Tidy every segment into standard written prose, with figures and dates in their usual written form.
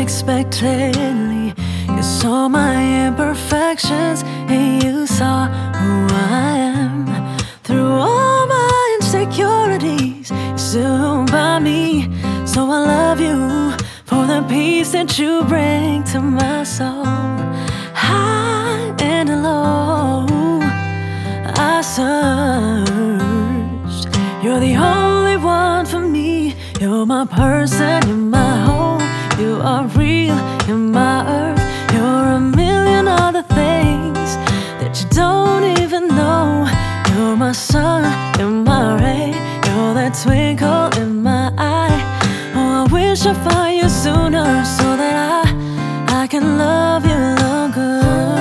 unexpectedly. You saw my imperfections and you saw who I am. Through all my insecurities, you're still by me. So I love you for the peace that you bring to my soul. High and low, I searched. You're the only one for me. You're my person, you're my home. You are real, you're my earth. You're a million other things that you don't even know. You're my sun, you're my rain. You're that twinkle in my eye. Oh, I wish I found you sooner so that I can love you longer.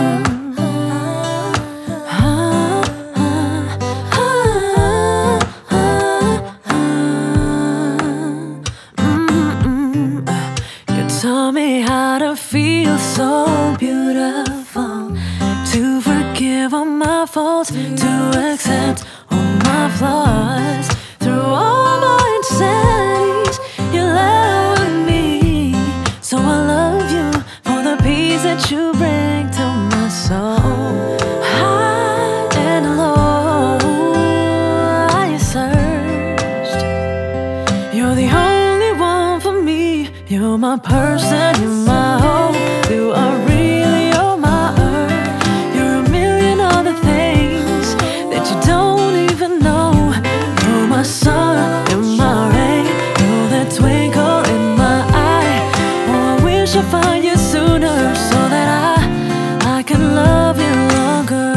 Taught me how to feel so beautiful, to forgive all my faults, to accept all my flaws. Through all my insanities, you laugh with me. So I love you for the peace that you bring to my soul. High and low, I searched. You're the only one for me. You're my person, you're my home. You are real, you're my earth. You're a million other things that you don't even know. You're my sun, you're my rain. You're that twinkle in my eye. Oh, I wish I found you sooner so that I can love you longer.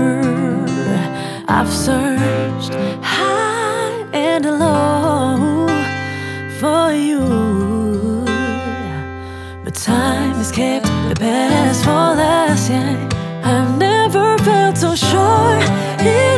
I've searched high and low for you, but time has kept the best for last. Yeah, I've never felt so sure.